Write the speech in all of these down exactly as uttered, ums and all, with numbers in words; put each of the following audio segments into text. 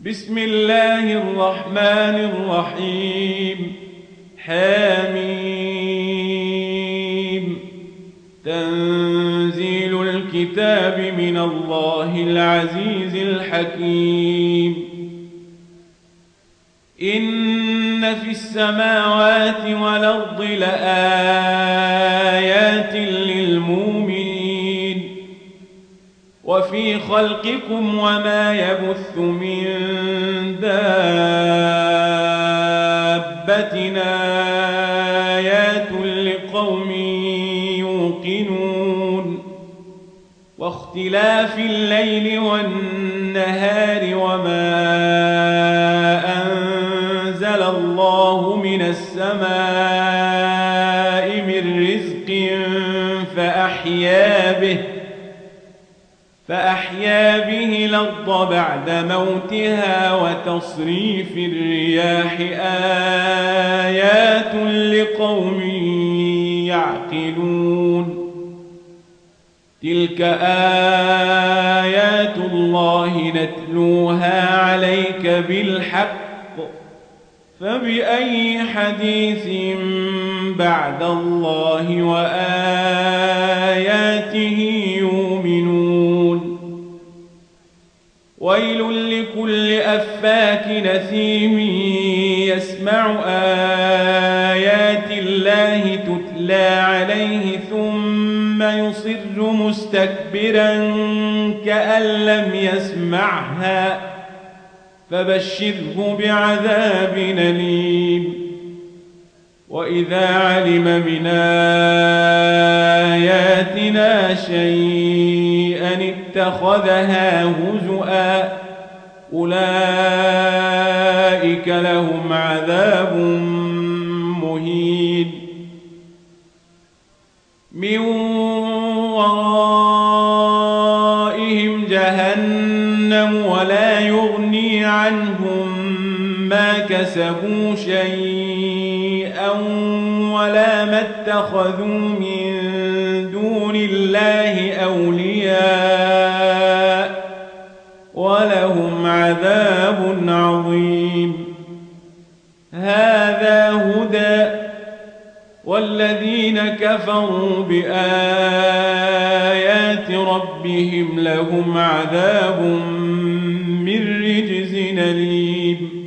بسم الله الرحمن الرحيم. حميم. تنزيل الكتاب من الله العزيز الحكيم. إن في السماوات والأرض لآيات للمؤمنين وفي خلقكم وما يبث من دابة آيات لقوم يوقنون واختلاف الليل والنهار وما أنزل الله من السماء من رزق فأحيا به فأحيا به الأرض بعد موتها وتصريف الرياح آيات لقوم يعقلون. تلك آيات الله نتلوها عليك بالحق فبأي حديث بعد الله وآياته يؤمنون. ويل لكل أفاك نثيم يسمع آيات الله تتلى عليه ثم يصر مستكبرا كأن لم يسمعها فبشره بعذاب أليم. وإذا علم من آياتنا شيئا اتخذها هزؤا أولئك لهم عذاب مهين. من ورائهم جهنم ولا يغني عنهم ما كسبوا شيئا ولا ما اتخذوا من دون الله أولياء ولهم عذاب عظيم. هذا هدى والذين كفروا بآيات ربهم لهم عذاب من رجز أليم.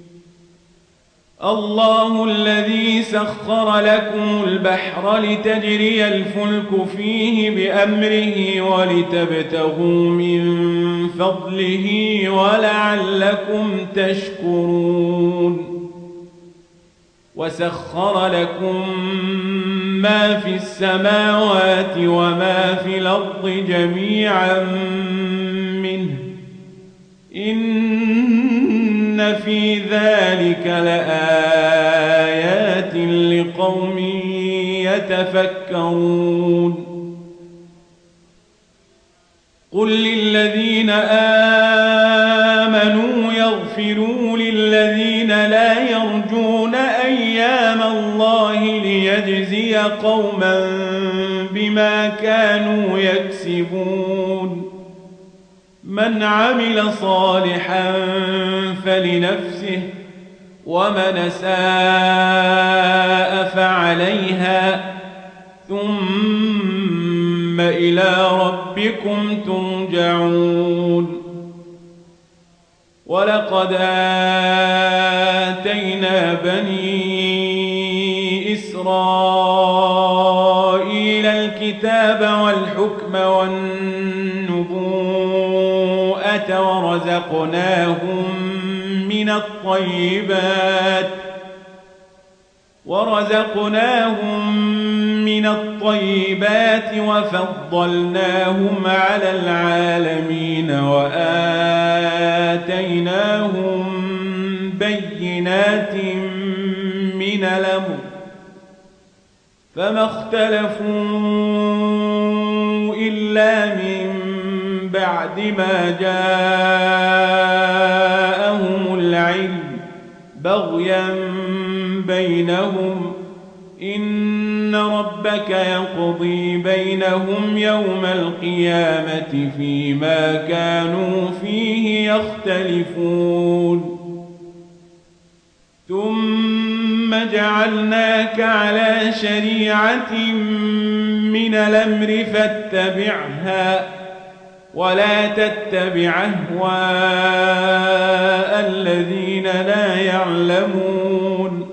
الله الذي سخر لكم البحر لتجري الفلك فيه بأمره ولتبتغوا من فضله ولعلكم تشكرون. وسخر لكم ما في السماوات وما في الأرض جميعا منه إن في ذلك لآيات لقوم يتفكرون. قل للذين آمنوا يغفروا للذين لا يرجون أيام الله ليجزي قوما بما كانوا يكسبون. من عمل صالحا فلنفسه ومن أساء فعليها ثم إلى ربكم ترجعون. ولقد آتينا بني إسرائيل الكتاب والحكم والنبوءة ورزقناهم من الطيبات ورزقناهم من الطيبات وفضلناهم على العالمين وآتيناهم بينات من الأمر فما اختلفوا إلا من بعد ما جاءهم العلم بغيا بينهم إن ربك يقضي بينهم يوم القيامة فيما كانوا فيه يختلفون ثم جعلناك على شريعة من الأمر فاتبعها ولا تتبع أهواء الذين لا يعلمون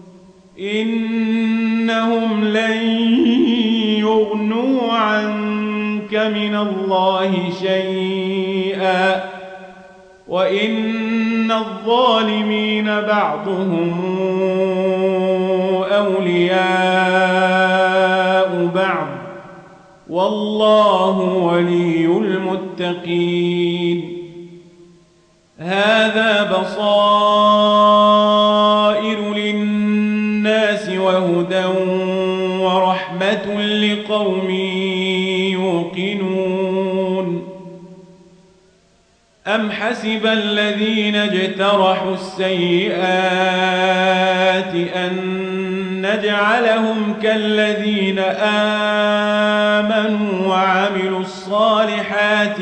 إنهم لن يغنوا عنك من الله شيئا وإن الظالمين بعضهم أولياء بعض والله ولي المتقين هذا بصائر للناس وهدى ورحمة لقوم يوقنون أم حسب الذين اجترحوا السيئات أن نجعلهم كالذين آمنوا وعملوا الصالحات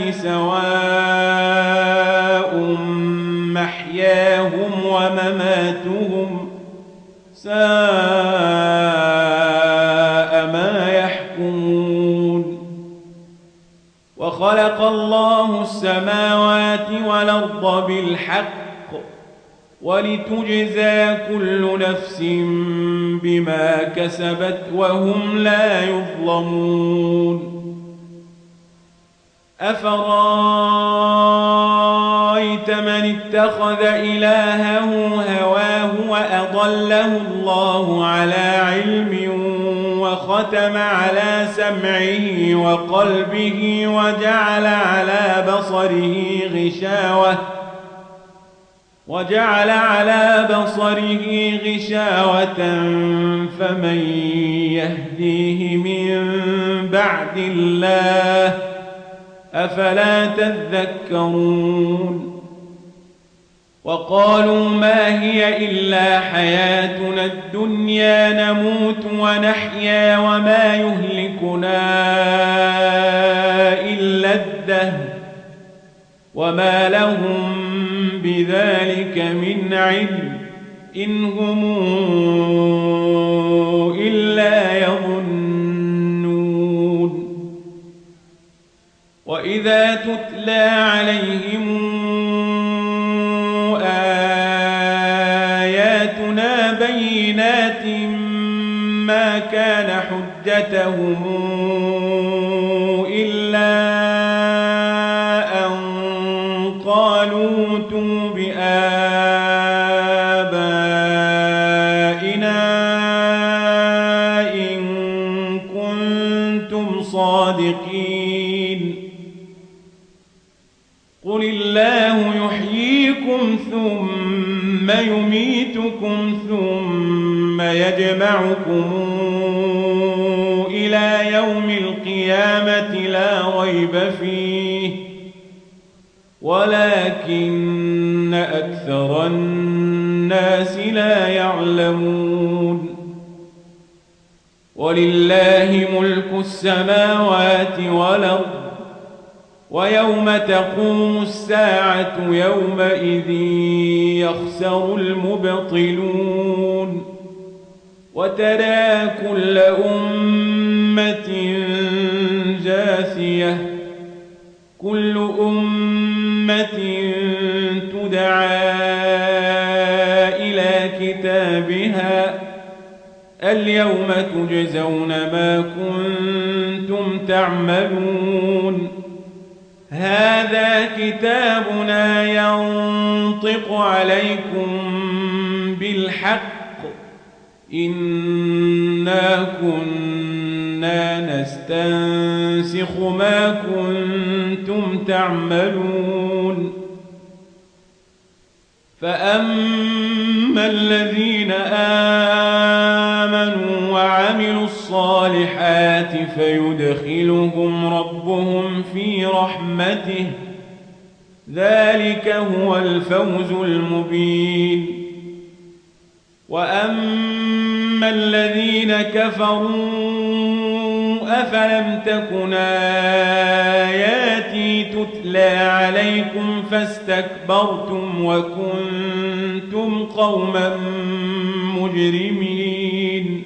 سواء محياهم ومماتهم ساء ما يحكمون وخلق الله السماوات والأرض بالحق ولتجزى كل نفس بما كسبت وهم لا يظلمون أفرأيت من اتخذ إلهه هواه وأضله الله على علم وختم على سمعه وقلبه وجعل على بصره غشاوة وجعل على بصره غشاوة فمن يهديه من بعد الله أفلا تذكرون وقالوا ما هي إلا حياتنا الدنيا نموت ونحيا وما يهلكنا إلا الدهر وما لهم بذلك من علم إن هم إلا يظنون وإذا تتلى عليهم آياتنا بينات ما كان حجتهم إلا أن قالوا ائتوا بآبائنا إن كنتم صادقين قل الله يحييكم ثم يميتكم ثم يجمعكم إلى يوم القيامة لا ريب فيه ولكن أكثر الناس لا يعلمون ولله ملك السماوات والأرض ويوم تقوم الساعة يومئذ يخسر المبطلون وترى كل أمة جاثية كل أمة تدعى إلى كتابها اليوم تجزون ما كنتم تعملون هذا كتابنا ينطق عليكم بالحق إنا كنا نستنسخ ما كنتم تعملون فأما الذين آمنوا وعملوا الصالحات فيدخلهم ربهم في رحمته ذلك هو الفوز المبين وأما أما الذين كفروا أفلم تكن آياتي تتلى عليكم فاستكبرتم وكنتم قوما مجرمين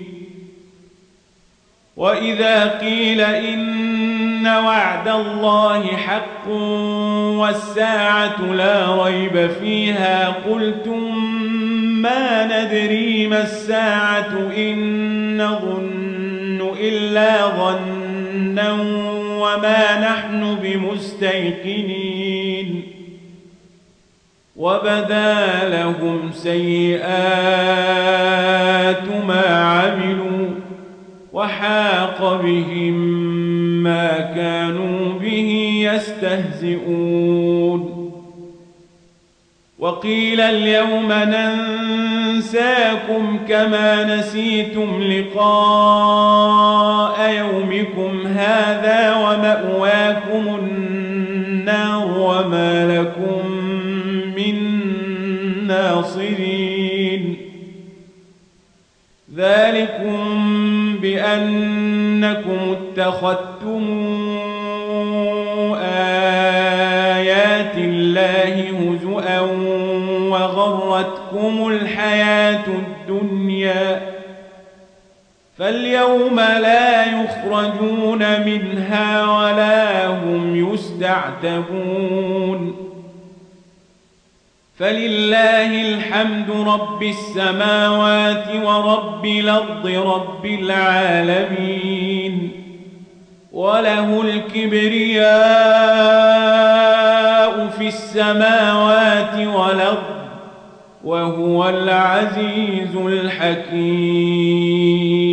وإذا قيل إن وعد الله حق والساعة لا ريب فيها قلتم ما ندري ما الساعة إن نظن إلا ظنا وما نحن بمستيقنين وبدا لهم سيئات ما عملوا وحاق بهم ما كانوا به يستهزئون وقيل اليوم ننساكم كما نسيتم لقاء يومكم هذا ومأواكم النار وما لكم من ناصرين ذلكم بأنكم اتخذتم آيات الله هزؤا وغرتكم الحياة الدنيا فاليوم لا يخرجون منها ولا هم يستعتبون فلله الحمد رب السماوات ورب الأرض رب العالمين وله الكبرياء في السماوات والأرض وهو العزيز الحكيم